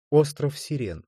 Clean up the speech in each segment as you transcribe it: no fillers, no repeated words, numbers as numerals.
Остров Сирен.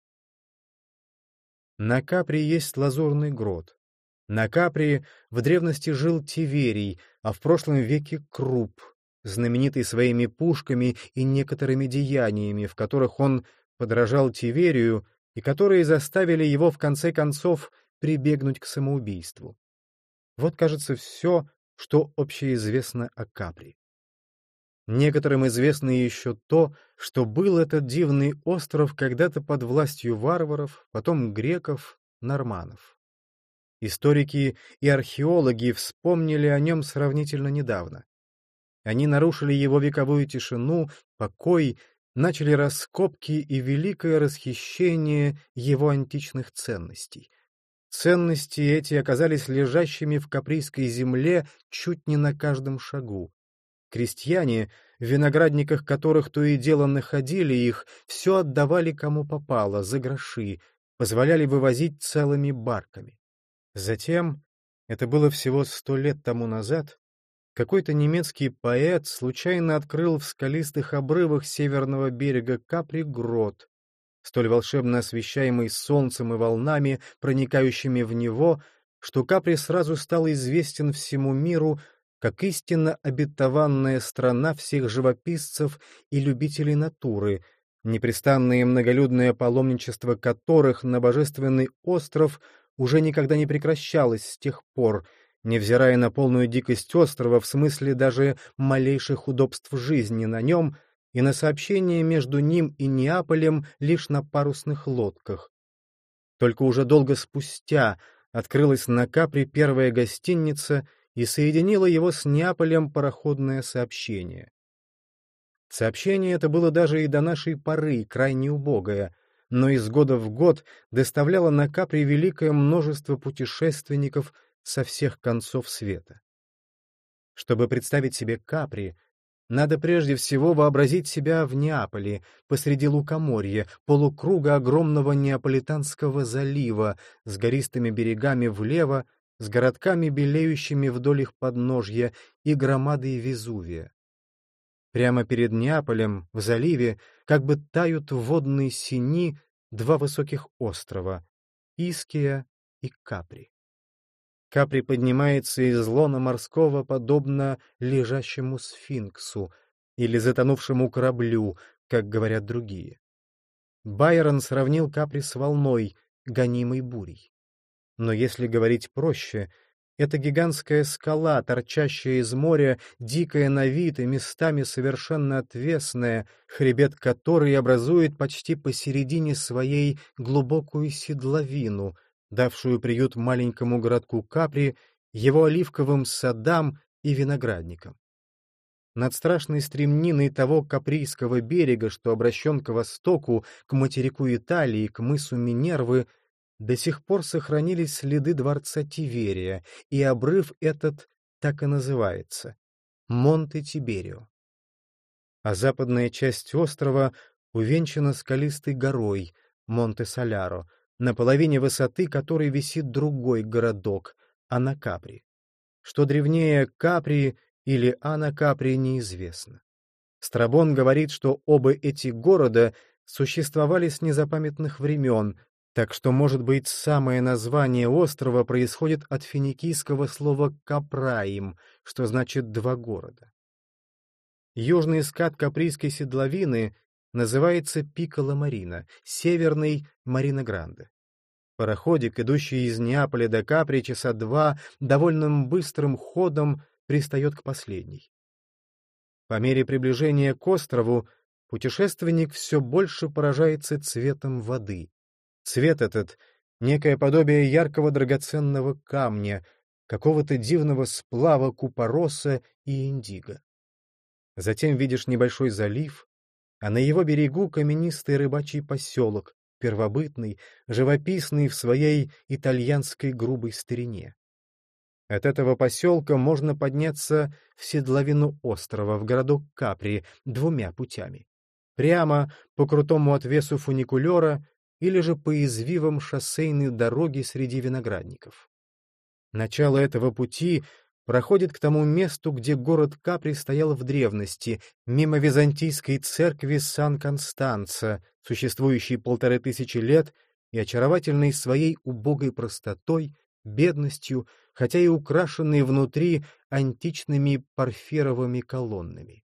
На Капри есть лазурный грот. На Капри в древности жил Тиверий, а в прошлом веке Круп, знаменитый своими пушками и некоторыми деяниями, в которых он подражал Тиверию и которые заставили его в конце концов прибегнуть к самоубийству. Вот, кажется, все, что общеизвестно о Капри. Некоторым известно еще то, что был этот дивный остров когда-то под властью варваров, потом греков, норманнов. Историки и археологи вспомнили о нем сравнительно недавно. Они нарушили его вековую тишину, покой, начали раскопки и великое расхищение его античных ценностей. Ценности эти оказались лежащими в каприйской земле чуть не на каждом шагу. Крестьяне, в виноградниках которых то и дело находили их, все отдавали кому попало, за гроши, позволяли вывозить целыми барками. Затем, это было всего 100 лет тому назад, какой-то немецкий поэт случайно открыл в скалистых обрывах северного берега Капри грот, столь волшебно освещаемый солнцем и волнами, проникающими в него, что Капри сразу стал известен всему миру как истинно обетованная страна всех живописцев и любителей натуры, непрестанное многолюдное паломничество которых на божественный остров уже никогда не прекращалось с тех пор, невзирая на полную дикость острова в смысле даже малейших удобств жизни на нем и на сообщение между ним и Неаполем лишь на парусных лодках. Только уже долго спустя открылась на Капри первая гостиница и соединило его с Неаполем пароходное сообщение. Сообщение это было даже и до нашей поры крайне убогое, но из года в год доставляло на Капри великое множество путешественников со всех концов света. Чтобы представить себе Капри, надо прежде всего вообразить себя в Неаполе, посреди лукоморья, полукруга огромного Неаполитанского залива, с гористыми берегами влево, с городками, белеющими вдоль их подножья, и громадой Везувия. Прямо перед Неаполем, в заливе, как бы тают в водной сини два высоких острова — Иския и Капри. Капри поднимается из лона морского подобно лежащему сфинксу или затонувшему кораблю, как говорят другие. Байрон сравнил Капри с волной, гонимой бурей. Но если говорить проще, это гигантская скала, торчащая из моря, дикая на вид и местами совершенно отвесная, хребет которой образует почти посередине своей глубокую седловину, давшую приют маленькому городку Капри, его оливковым садам и виноградникам. Над страшной стремниной того Каприйского берега, что обращен к востоку, к материку Италии, к мысу Минервы, до сих пор сохранились следы дворца Тиверия, и обрыв этот так и называется — Монте-Тиберио. А западная часть острова увенчана скалистой горой — Монте-Соляро, на половине высоты которой висит другой городок — Анакапри. Что древнее Капри или Анакапри неизвестно. Страбон говорит, что оба эти города существовали с незапамятных времен, так что, может быть, самое название острова происходит от финикийского слова «капраим», что значит «два города». Южный скат Каприйской седловины называется Пикколо-Марина, северный — Марина-Гранде. Пароходик, идущий из Неаполя до Капри часа 2, довольно быстрым ходом пристает к последней. По мере приближения к острову путешественник все больше поражается цветом воды. Цвет этот — некое подобие яркого драгоценного камня, какого-то дивного сплава купороса и индиго. Затем видишь небольшой залив, а на его берегу каменистый рыбачий поселок, первобытный, живописный в своей итальянской грубой старине. От этого поселка можно подняться в седловину острова, в городок Капри, двумя путями. Прямо по крутому отвесу фуникулера или же по извивам шоссейной дороги среди виноградников. Начало этого пути проходит к тому месту, где город Капри стоял в древности, мимо византийской церкви Сан-Констанца, существующей 1500 лет и очаровательной своей убогой простотой, бедностью, хотя и украшенной внутри античными парфировыми колоннами.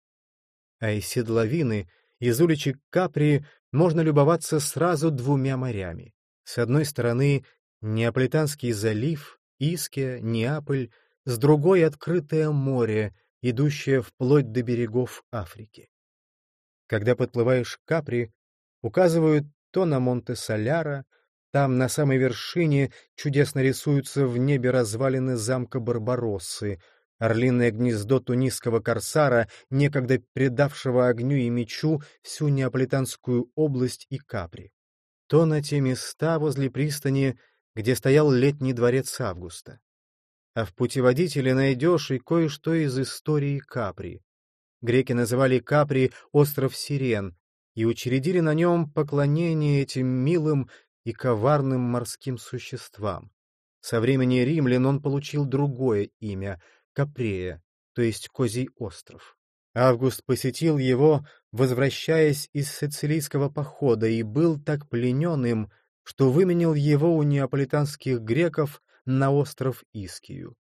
А из седловины, из уличек Капри, можно любоваться сразу двумя морями. С одной стороны Неаполитанский залив, Иския, Неаполь, с другой — открытое море, идущее вплоть до берегов Африки. Когда подплываешь к Капри, указывают то на Монте-Соляро, там на самой вершине чудесно рисуются в небе развалины замка Барбароссы, орлиное гнездо тунисского корсара, некогда предавшего огню и мечу всю Неаполитанскую область и Капри, то на те места возле пристани, где стоял летний дворец Августа. А в путеводителе найдешь и кое-что из истории Капри. Греки называли Капри «остров Сирен» и учредили на нем поклонение этим милым и коварным морским существам. Со времени римлян он получил другое имя — Капрея, то есть Козий остров. Август посетил его, возвращаясь из сицилийского похода, и был так пленен им, что выменял его у неаполитанских греков на остров Искию.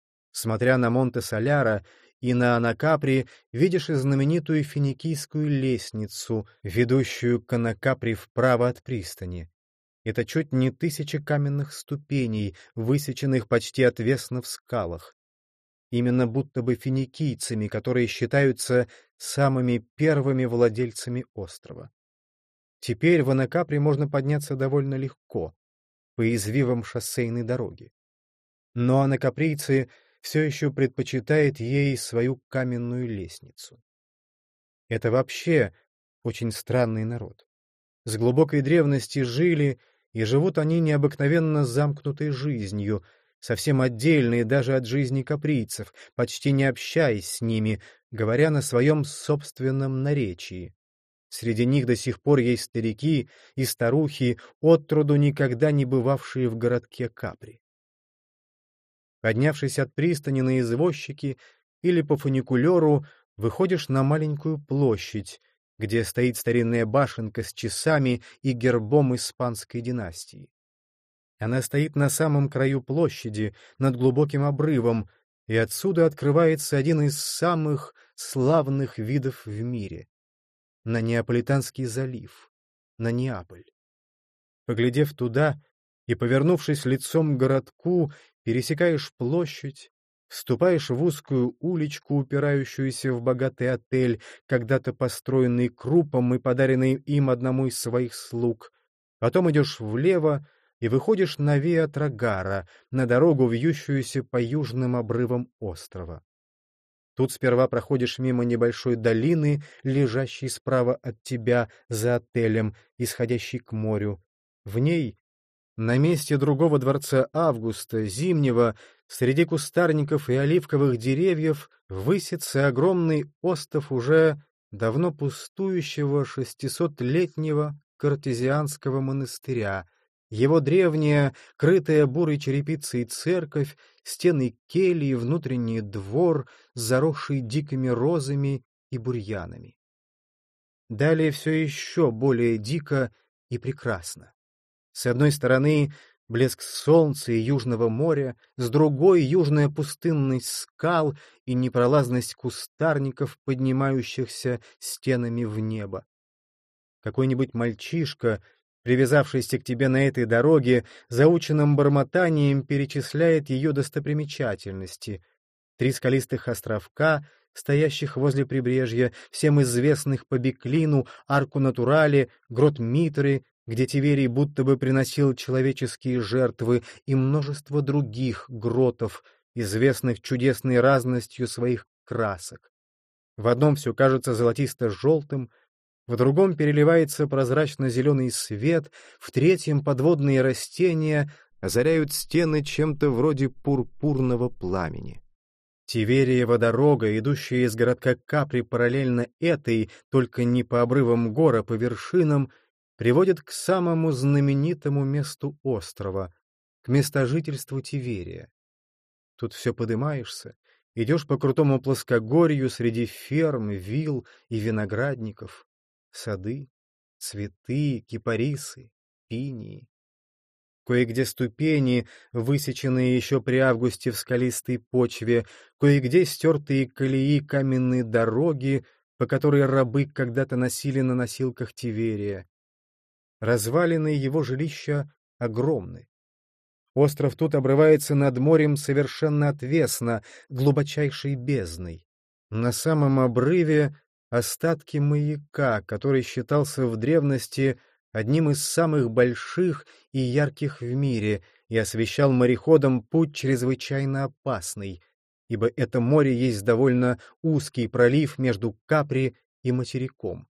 Смотря на Монте-Соляро и на Анакапри, видишь и знаменитую финикийскую лестницу, ведущую к Анакапри вправо от пристани. Это чуть не 1000 каменных ступеней, высеченных почти отвесно в скалах. Именно будто бы финикийцами, которые считаются самыми первыми владельцами острова. Теперь в Анакапри можно подняться довольно легко, по извивам шоссейной дороги. Но анакаприйцы все еще предпочитают ей свою каменную лестницу. Это вообще очень странный народ. С глубокой древности жили, и живут они необыкновенно замкнутой жизнью, совсем отдельные даже от жизни каприйцев, почти не общаясь с ними, говоря на своем собственном наречии. Среди них до сих пор есть старики и старухи, отроду никогда не бывавшие в городке Капри. Поднявшись от пристани на извозчике или по фуникулеру, выходишь на маленькую площадь, где стоит старинная башенка с часами и гербом испанской династии. Она стоит на самом краю площади, над глубоким обрывом, и отсюда открывается один из самых славных видов в мире — на Неаполитанский залив, на Неаполь. Поглядев туда и повернувшись лицом к городку, пересекаешь площадь, вступаешь в узкую уличку, упирающуюся в богатый отель, когда-то построенный Крупом и подаренный им одному из своих слуг. Потом идешь влево и выходишь на Виа Трагара, на дорогу, вьющуюся по южным обрывам острова. Тут сперва проходишь мимо небольшой долины, лежащей справа от тебя за отелем, исходящей к морю. В ней, на месте другого дворца Августа, зимнего, среди кустарников и оливковых деревьев, высится огромный остов уже давно пустующего 600-летнего картезианского монастыря, его древняя, крытая бурой черепицей церковь, стены кельи, внутренний двор, заросший дикими розами и бурьянами. Далее все еще более дико и прекрасно. С одной стороны блеск солнца и южного моря, с другой — южная пустынность скал и непролазность кустарников, поднимающихся стенами в небо. Какой-нибудь мальчишка, привязавшийся к тебе на этой дороге, заученным бормотанием перечисляет ее достопримечательности. 3 скалистых островка, стоящих возле прибрежья, всем известных по Беклину, Арку Натурале, грот Митры, где Тиверий будто бы приносил человеческие жертвы, и множество других гротов, известных чудесной разностью своих красок. В одном все кажется золотисто-желтым, в другом переливается прозрачно-зеленый свет, в третьем подводные растения озаряют стены чем-то вроде пурпурного пламени. Тивериева дорога, идущая из городка Капри параллельно этой, только не по обрывам гор, а по вершинам, приводит к самому знаменитому месту острова, к местожительству Тиверия. Тут все подымаешься, идешь по крутому плоскогорью среди ферм, вилл и виноградников, сады, цветы, кипарисы, пинии. Кое-где ступени, высеченные еще при августе в скалистой почве, кое-где стертые колеи каменной дороги, по которой рабы когда-то носили на носилках Тиверия. Развалины его жилища огромны. Остров тут обрывается над морем совершенно отвесно, глубочайшей бездной. На самом обрыве остатки маяка, который считался в древности одним из самых больших и ярких в мире и освещал мореходам путь чрезвычайно опасный, ибо это море есть довольно узкий пролив между Капри и материком.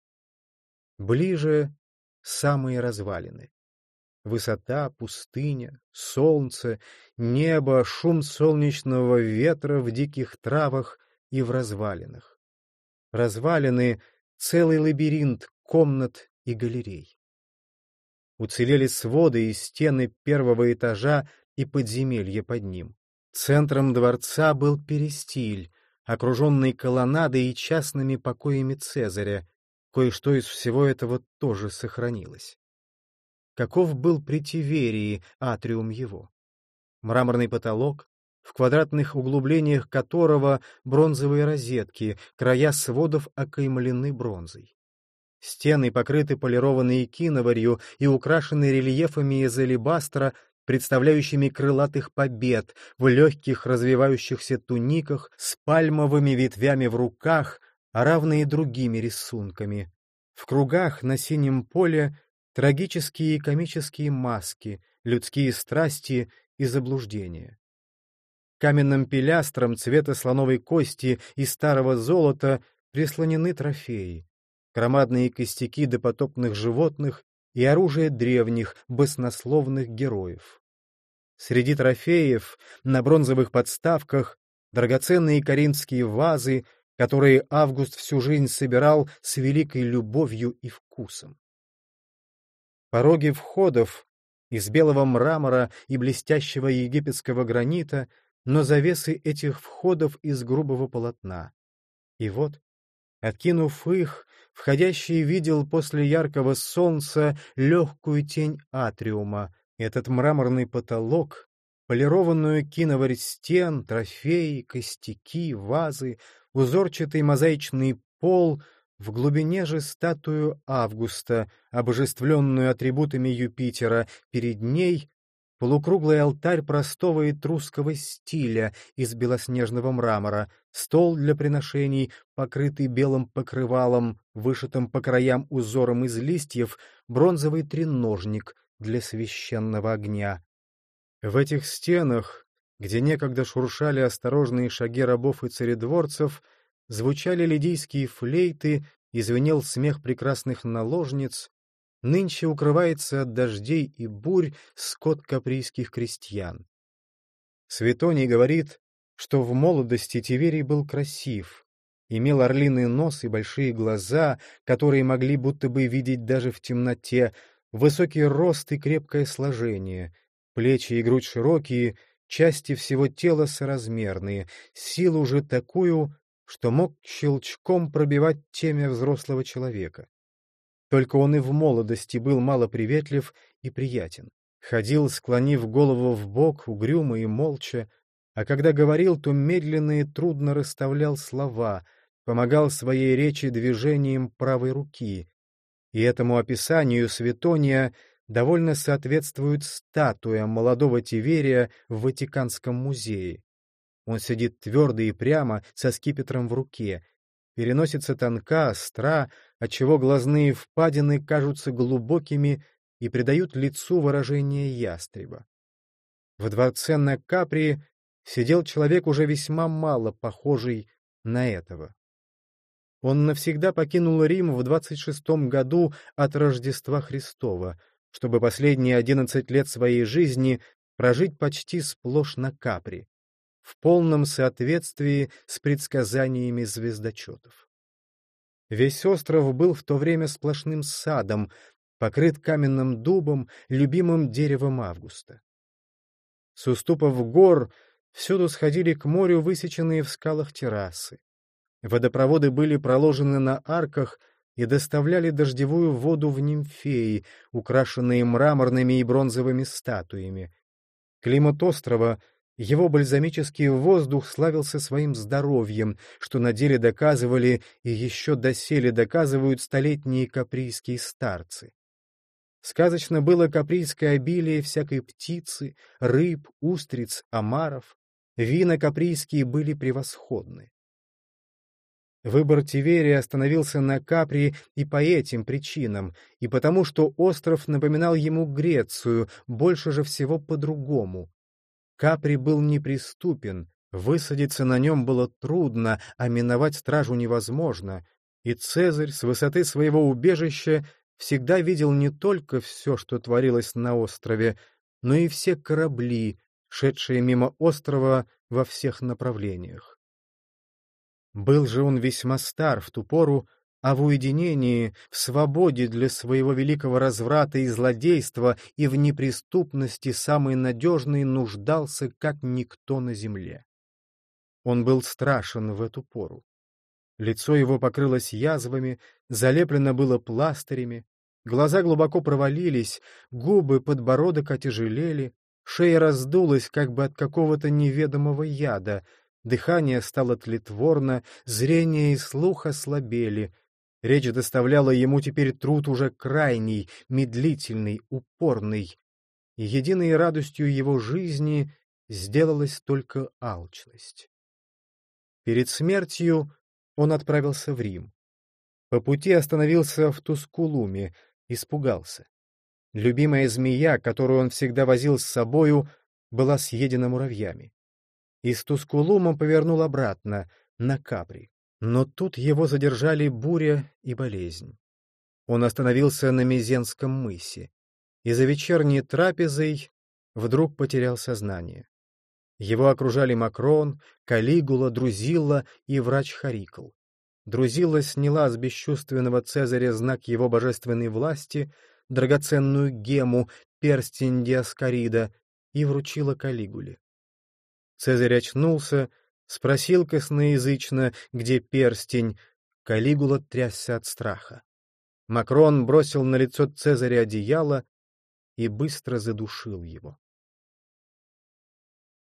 Ближе самые развалины. Высота, пустыня, солнце, небо, шум солнечного ветра в диких травах и в развалинах. Развалины — целый лабиринт комнат и галерей. Уцелели своды и стены первого этажа и подземелья под ним. Центром дворца был перистиль, окруженный колоннадой и частными покоями Цезаря. Кое-что из всего этого тоже сохранилось. Каков был при Тиверии атриум его? Мраморный потолок, в квадратных углублениях которого бронзовые розетки, края сводов окаймлены бронзой. Стены покрыты полированной киноварью и украшены рельефами из алебастра, представляющими крылатых побед в легких развивающихся туниках с пальмовыми ветвями в руках, а равные другими рисунками. В кругах на синем поле трагические и комические маски, людские страсти и заблуждения. Каменным пилястрам цвета слоновой кости и старого золота прислонены трофеи, громадные костяки допотопных животных и оружие древних баснословных героев. Среди трофеев на бронзовых подставках драгоценные коринфские вазы, которые Август всю жизнь собирал с великой любовью и вкусом. Пороги входов из белого мрамора и блестящего египетского гранита, но завесы этих входов из грубого полотна. И вот, откинув их, входящий видел после яркого солнца легкую тень атриума, этот мраморный потолок, полированную киноварь стен, трофеи, костяки, вазы, узорчатый мозаичный пол, в глубине же статую Августа, обожествленную атрибутами Юпитера, перед ней полукруглый алтарь простого этрусского стиля из белоснежного мрамора, стол для приношений, покрытый белым покрывалом, вышитым по краям узором из листьев, бронзовый треножник для священного огня. В этих стенах, где некогда шуршали осторожные шаги рабов и царедворцев, звучали лидийские флейты и звенел смех прекрасных наложниц, нынче укрывается от дождей и бурь скот каприйских крестьян. Светоний говорит, что в молодости Тиверий был красив, имел орлиный нос и большие глаза, которые могли будто бы видеть даже в темноте, высокий рост и крепкое сложение, плечи и грудь широкие, части всего тела соразмерные, силу же такую, что мог щелчком пробивать темя взрослого человека. Только он и в молодости был малоприветлив и приятен. Ходил, склонив голову вбок, угрюмо и молча, а когда говорил, то медленно и трудно расставлял слова, помогал своей речи движением правой руки. И этому описанию Светония довольно соответствует статуя молодого Тиверия в Ватиканском музее. Он сидит твердо и прямо, со скипетром в руке. Переносица тонка, остра, отчего глазные впадины кажутся глубокими и придают лицу выражение ястреба. В дворце на Капри сидел человек уже весьма мало похожий на этого. Он навсегда покинул Рим в 26-м году от Рождества Христова, чтобы последние 11 лет своей жизни прожить почти сплошь на Капри, в полном соответствии с предсказаниями звездочетов. Весь остров был в то время сплошным садом, покрыт каменным дубом, любимым деревом Августа. С уступов гор Всюду сходили к морю высеченные в скалах террасы. Водопроводы были проложены на арках и доставляли дождевую воду в нимфеи, украшенные мраморными и бронзовыми статуями. Климат острова, его бальзамический воздух славился своим здоровьем, что на деле доказывали и еще доселе доказывают столетние каприйские старцы. Сказочно было каприйское обилие всякой птицы, рыб, устриц, омаров. Вина каприйские были превосходны. Выбор Тиверия остановился на Капри и по этим причинам, и потому, что остров напоминал ему Грецию, больше же всего по-другому. Капри был неприступен, высадиться на нем было трудно, а миновать стражу невозможно, и Цезарь с высоты своего убежища всегда видел не только все, что творилось на острове, но и все корабли, шедшие мимо острова во всех направлениях. Был же он весьма стар в ту пору, а в уединении, в свободе для своего великого разврата и злодейства и в неприступности самый надежный нуждался, как никто на земле. Он был страшен в эту пору. Лицо его покрылось язвами, залеплено было пластырями, глаза глубоко провалились, губы, подбородок отяжелели, шея раздулась как бы от какого-то неведомого яда, дыхание стало тлетворно, зрение и слух ослабели. Речь доставляла ему теперь труд уже крайний, медлительный, упорный. И единой радостью его жизни сделалась только алчность. Перед смертью он отправился в Рим. По пути остановился в Тускулуме, испугался. Любимая змея, которую он всегда возил с собою, была съедена муравьями. Из Тускулума повернул обратно, на Капри. Но тут его задержали буря и болезнь. Он остановился на Мезенском мысе, и за вечерней трапезой вдруг потерял сознание. Его окружали Макрон, Калигула, Друзилла и врач Харикл. Друзилла сняла с бесчувственного Цезаря знак его божественной власти, драгоценную гему, перстень Диаскорида, и вручила Калигуле. Цезарь очнулся, спросил косноязычно, где перстень. Калигула трясся от страха. Макрон бросил на лицо Цезаря одеяло и быстро задушил его.